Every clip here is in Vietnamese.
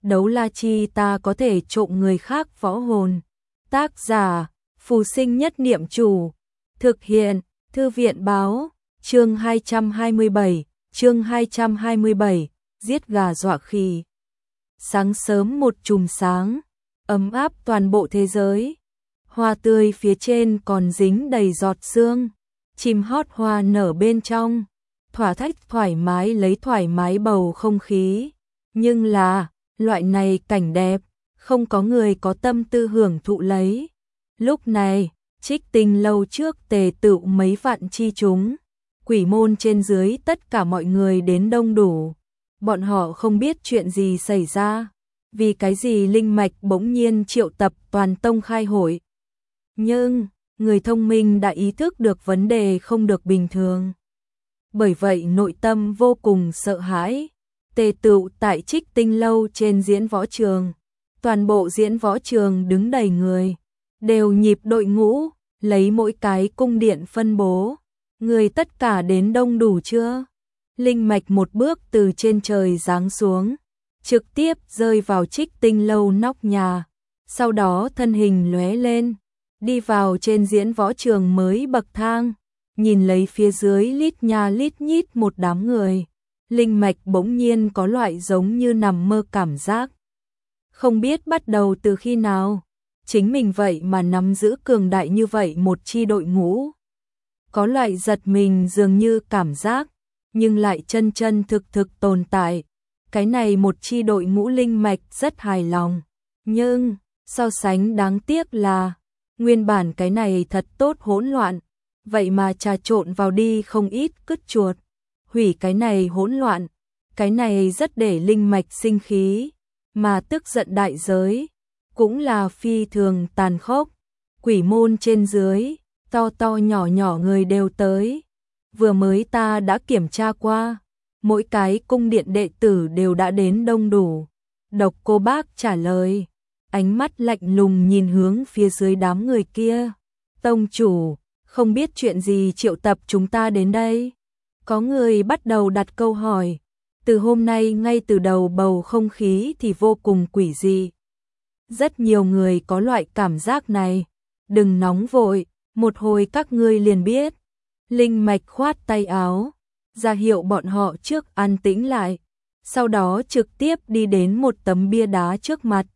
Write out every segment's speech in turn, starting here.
đấu la chi ta có thể trộm người khác võ hồn. Tác giả, Phù Sinh Nhất Niệm Chủ. Thực hiện, Thư viện Báo. Chương 227, giết gà dọa khỉ. Sáng sớm một chùm sáng, ấm áp toàn bộ thế giới. Hoa tươi phía trên còn dính đầy giọt sương, chim hót hoa nở bên trong, thoải mái lấy thoải mái bầu không khí. Nhưng là, loại này cảnh đẹp, không có người có tâm tư hưởng thụ lấy. Lúc này, Trích Tinh lâu trước tề tựu mấy vạn chi chúng, quỷ môn trên dưới tất cả mọi người đến đông đủ. Bọn họ không biết chuyện gì xảy ra, vì cái gì linh mạch bỗng nhiên triệu tập toàn tông khai hội. Nhưng, người thông minh đã ý thức được vấn đề không được bình thường. Bởi vậy nội tâm vô cùng sợ hãi, tề tựu tại Trích Tinh lâu trên diễn võ trường. Toàn bộ diễn võ trường đứng đầy người, đều nhịp đội ngũ, lấy mỗi cái cung điện phân bố. Người tất cả đến đông đủ chưa? Linh mạch một bước từ trên trời giáng xuống, trực tiếp rơi vào Trích Tinh lâu nóc nhà, sau đó thân hình lóe lên, đi vào trên diễn võ trường mới bậc thang, nhìn lấy phía dưới lít nha lít nhít một đám người. Linh mạch bỗng nhiên có loại giống như nằm mơ cảm giác. Không biết bắt đầu từ khi nào, chính mình vậy mà nắm giữ cường đại như vậy một chi đội ngũ. Có loại giật mình dường như cảm giác, nhưng lại chân chân thực tồn tại. Cái này một chi đội ngũ linh mạch rất hài lòng. Nhưng, so sánh đáng tiếc là, nguyên bản cái này thật tốt hỗn loạn, vậy mà trà trộn vào đi không ít cứt chuột. Hủy cái này hỗn loạn, cái này rất để linh mạch sinh khí, mà tức giận đại giới, cũng là phi thường tàn khốc. Quỷ môn trên dưới, to nhỏ người đều tới. Vừa mới ta đã kiểm tra qua, mỗi cái cung điện đệ tử đều đã đến đông đủ. Độc Cô Bác trả lời, ánh mắt lạnh lùng nhìn hướng phía dưới đám người kia. Tông chủ, không biết chuyện gì triệu tập chúng ta đến đây? Có người bắt đầu đặt câu hỏi. Từ hôm nay ngay từ đầu bầu không khí thì vô cùng quỷ dị. Rất nhiều người có loại cảm giác này. Đừng nóng vội, một hồi các ngươi liền biết. Linh mạch khoát tay áo, ra hiệu bọn họ trước an tĩnh lại. Sau đó trực tiếp đi đến một tấm bia đá trước mặt.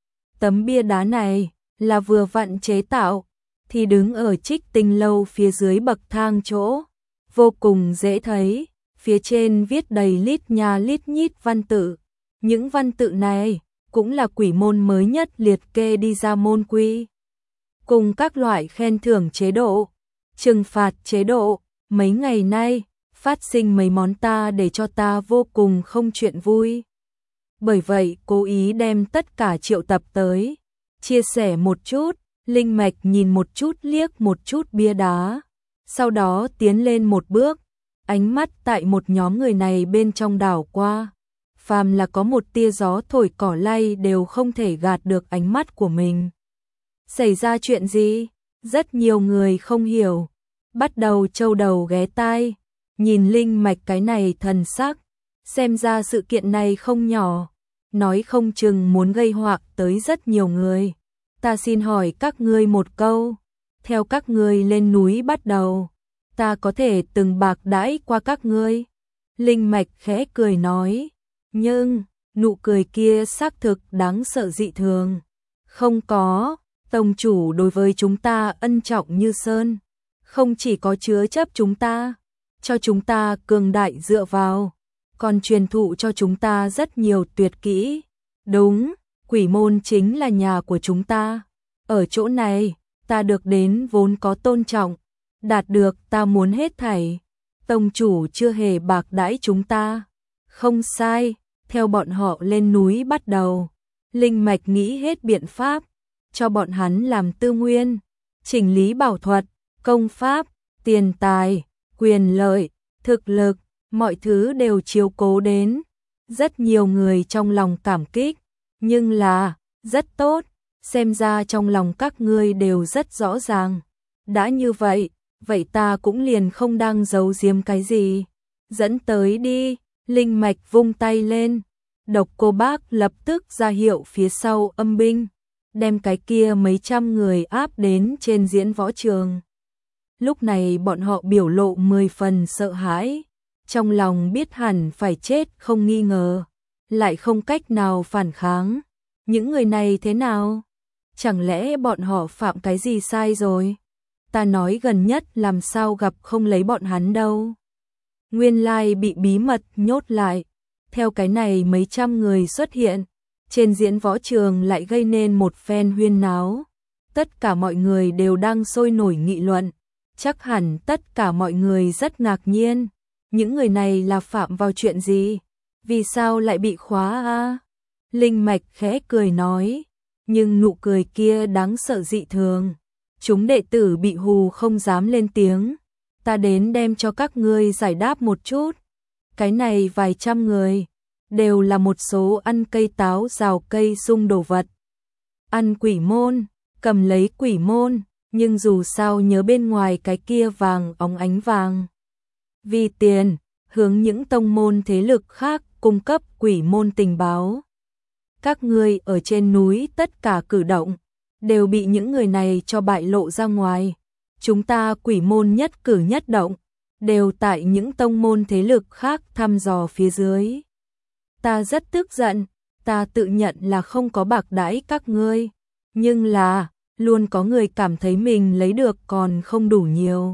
Tấm bia đá này là vừa vặn chế tạo, thì đứng ở Trích Tinh lâu phía dưới bậc thang chỗ. Vô cùng dễ thấy, phía trên viết đầy lít nha lít nhít văn tự. Những văn tự này cũng là quỷ môn mới nhất liệt kê đi ra môn quy. Cùng các loại khen thưởng chế độ, trừng phạt chế độ. Mấy ngày nay, phát sinh mấy món ta để cho ta vô cùng không chuyện vui. Bởi vậy cố ý đem tất cả triệu tập tới, chia sẻ một chút. Linh mạch nhìn một chút liếc một chút bia đá, sau đó tiến lên một bước, ánh mắt tại một nhóm người này bên trong đảo qua. Phàm là có một tia gió thổi cỏ lay đều không thể gạt được ánh mắt của mình. Xảy ra chuyện gì? Rất nhiều người không hiểu, bắt đầu trâu đầu ghé tai, nhìn linh mạch cái này thần sắc, xem ra sự kiện này không nhỏ, nói không chừng muốn gây họa tới rất nhiều người. Ta xin hỏi các ngươi một câu, theo các ngươi lên núi bắt đầu, ta có thể từng bạc đãi qua các ngươi. Linh mạch khẽ cười nói, nhưng nụ cười kia xác thực đáng sợ dị thường. Không có, tông chủ đối với chúng ta ân trọng như sơn, không chỉ có chứa chấp chúng ta, cho chúng ta cường đại dựa vào, còn truyền thụ cho chúng ta rất nhiều tuyệt kỹ. Đúng, quỷ môn chính là nhà của chúng ta. Ở chỗ này, ta được đến vốn có tôn trọng, đạt được ta muốn hết thảy. Tông chủ chưa hề bạc đãi chúng ta. Không sai, theo bọn họ lên núi bắt đầu. Linh mạch nghĩ hết biện pháp, cho bọn hắn làm tư nguyên, chỉnh lý bảo thuật, công pháp, tiền tài, quyền lợi, thực lực, mọi thứ đều chiếu cố đến. Rất nhiều người trong lòng cảm kích, nhưng là, rất tốt, xem ra trong lòng các ngươi đều rất rõ ràng. Đã như vậy, vậy ta cũng liền không đang giấu giếm cái gì. Dẫn tới đi, linh mạch vung tay lên, Độc Cô Bác lập tức ra hiệu phía sau âm binh, đem cái kia mấy trăm người áp đến trên diễn võ trường. Lúc này bọn họ biểu lộ 10 phần sợ hãi, trong lòng biết hẳn phải chết không nghi ngờ, lại không cách nào phản kháng. Những người này thế nào? Chẳng lẽ bọn họ phạm cái gì sai rồi? Ta nói gần nhất làm sao gặp không lấy bọn hắn đâu. Nguyên lai bị bí mật nhốt lại. Theo cái này mấy trăm người xuất hiện, trên diễn võ trường lại gây nên một phen huyên náo. Tất cả mọi người đều đang sôi nổi nghị luận. Chắc hẳn tất cả mọi người rất ngạc nhiên. Những người này là phạm vào chuyện gì? Vì sao lại bị khóa a? Linh Mạch khẽ cười nói, nhưng nụ cười kia đáng sợ dị thường. Chúng đệ tử bị hù không dám lên tiếng. Ta đến đem cho các ngươi giải đáp một chút. Cái này vài trăm người, đều là một số ăn cây táo rào cây sung đồ vật. Ăn quỷ môn, cầm lấy quỷ môn, nhưng dù sao nhớ bên ngoài cái kia vàng óng ánh vàng. Vì tiền, hướng những tông môn thế lực khác cung cấp quỷ môn tình báo. Các ngươi ở trên núi tất cả cử động, đều bị những người này cho bại lộ ra ngoài. Chúng ta quỷ môn nhất cử nhất động, đều tại những tông môn thế lực khác thăm dò phía dưới. Ta rất tức giận, ta tự nhận là không có bạc đãi các ngươi, nhưng là, luôn có người cảm thấy mình lấy được còn không đủ nhiều.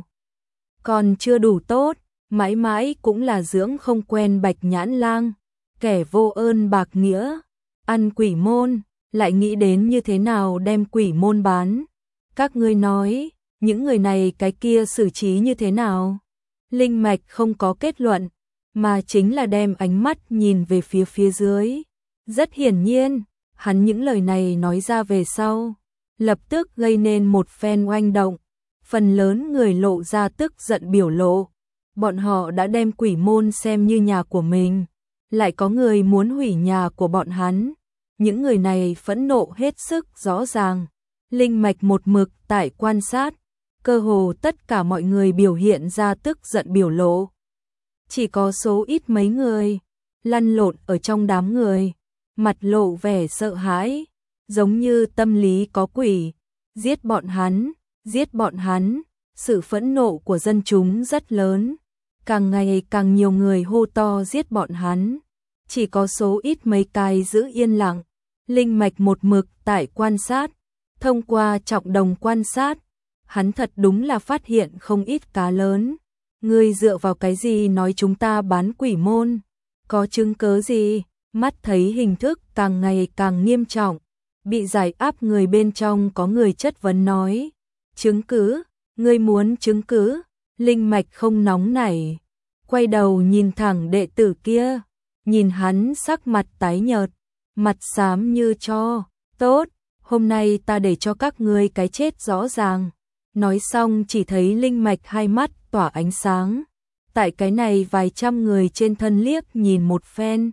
Còn chưa đủ tốt, mãi mãi cũng là dưỡng không quen Bạch Nhãn Lang, kẻ vô ơn bạc nghĩa, ăn quỷ môn, lại nghĩ đến như thế nào đem quỷ môn bán. Các ngươi nói, những người này cái kia xử trí như thế nào? Linh Mạch không có kết luận, mà chính là đem ánh mắt nhìn về phía dưới. Rất hiển nhiên, hắn những lời này nói ra về sau, lập tức gây nên một phen oanh động. Phần lớn người lộ ra tức giận biểu lộ. Bọn họ đã đem quỷ môn xem như nhà của mình, lại có người muốn hủy nhà của bọn hắn. Những người này phẫn nộ hết sức rõ ràng. Linh Mạch một mực tại quan sát, cơ hồ tất cả mọi người biểu hiện ra tức giận biểu lộ. Chỉ có số ít mấy người lăn lộn ở trong đám người, mặt lộ vẻ sợ hãi, giống như tâm lý có quỷ. Giết bọn hắn, giết bọn hắn. Sự phẫn nộ của dân chúng rất lớn, càng ngày càng nhiều người hô to giết bọn hắn. Chỉ có số ít mấy cái giữ yên lặng. Linh Mạch một mực tại quan sát, thông qua trọng đồng quan sát, hắn thật đúng là phát hiện không ít cá lớn. Ngươi dựa vào cái gì nói chúng ta bán quỷ môn? Có chứng cớ gì? Mắt thấy hình thức càng ngày càng nghiêm trọng, bị giải áp người bên trong có người chất vấn nói. Chứng cứ? Ngươi muốn chứng cứ? Linh Mạch không nóng nảy, quay đầu nhìn thẳng đệ tử kia, nhìn hắn sắc mặt tái nhợt, mặt xám như tro. Tốt, hôm nay ta để cho các ngươi cái chết rõ ràng. Nói xong chỉ thấy Linh Mạch hai mắt tỏa ánh sáng. Tại cái này vài trăm người trên thân liếc nhìn một phen,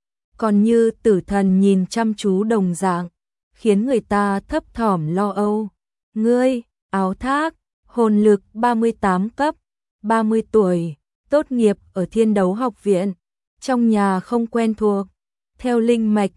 còn như tử thần nhìn chăm chú đồng dạng, khiến người ta thấp thỏm lo âu. Ngươi, Áo Thác, hồn lực 38 cấp, 30 tuổi, tốt nghiệp ở Thiên Đấu Học viện, trong nhà không quen thuộc. Theo Linh Mạch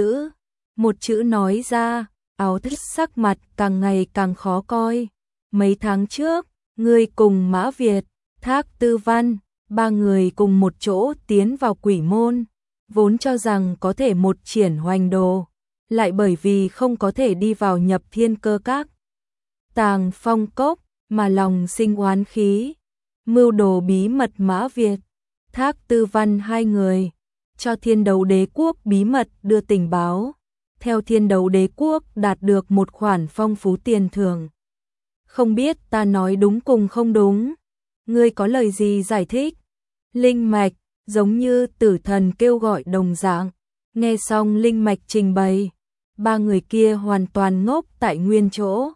một chữ nói ra, Áo Thác sắc mặt càng ngày càng khó coi. Mấy tháng trước, ngươi cùng Mã Việt, Thác Tư Văn, ba người cùng một chỗ tiến vào quỷ môn, vốn cho rằng có thể một triển hoành đồ, lại bởi vì không có thể đi vào Nhập Thiên Cơ Các, Tàng Phong Cốc, mà lòng sinh oán khí, mưu đồ bí mật Mã Việt, Thác Tư Văn hai người, cho Thiên Đấu Đế Quốc bí mật đưa tình báo. Theo Thiên Đấu Đế Quốc đạt được một khoản phong phú tiền thưởng. Không biết ta nói đúng cùng không đúng? Ngươi có lời gì giải thích? Linh Mạch, giống như tử thần kêu gọi đồng dạng. Nghe xong Linh Mạch trình bày, ba người kia hoàn toàn ngốc tại nguyên chỗ.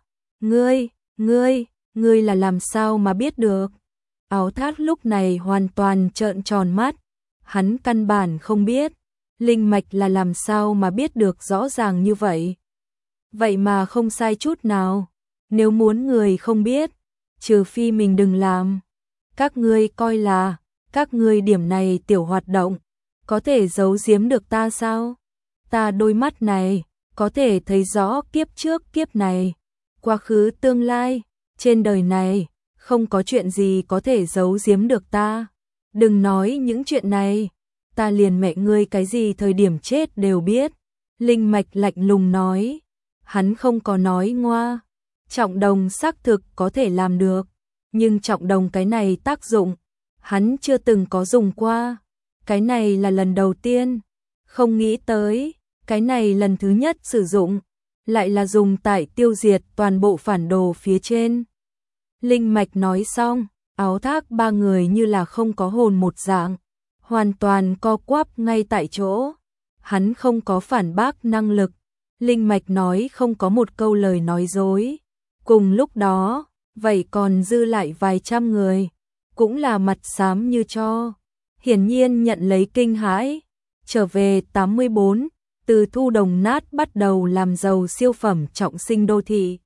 Ngươi là làm sao mà biết được? Áo Thác lúc này hoàn toàn trợn tròn mắt. Hắn căn bản không biết. Linh Mạch là làm sao mà biết được rõ ràng như vậy? Vậy mà không sai chút nào. Nếu muốn người không biết, trừ phi mình đừng làm. Các ngươi coi là, các ngươi điểm này tiểu hoạt động, có thể giấu giếm được ta sao? Ta đôi mắt này, có thể thấy rõ kiếp trước kiếp này, quá khứ tương lai, trên đời này, không có chuyện gì có thể giấu giếm được ta. Đừng nói những chuyện này, ta liền mẹ ngươi cái gì thời điểm chết đều biết. Linh Mạch lạnh lùng nói, hắn không có nói ngoa. Trọng đồng xác thực có thể làm được, nhưng trọng đồng cái này tác dụng, hắn chưa từng có dùng qua. Cái này là lần đầu tiên, không nghĩ tới, cái này lần thứ nhất sử dụng, lại là dùng tại tiêu diệt toàn bộ phản đồ phía trên. Linh Mạch nói xong, áo thác ba người như là không có hồn một dạng, hoàn toàn co quắp ngay tại chỗ. Hắn không có phản bác năng lực. Linh Mạch nói không có một câu lời nói dối. Cùng lúc đó, vậy còn dư lại vài trăm người, cũng là mặt xám như tro. Hiển nhiên nhận lấy kinh hãi. Trở về 84, từ thu đồng nát bắt đầu làm giàu siêu phẩm trọng sinh đô thị.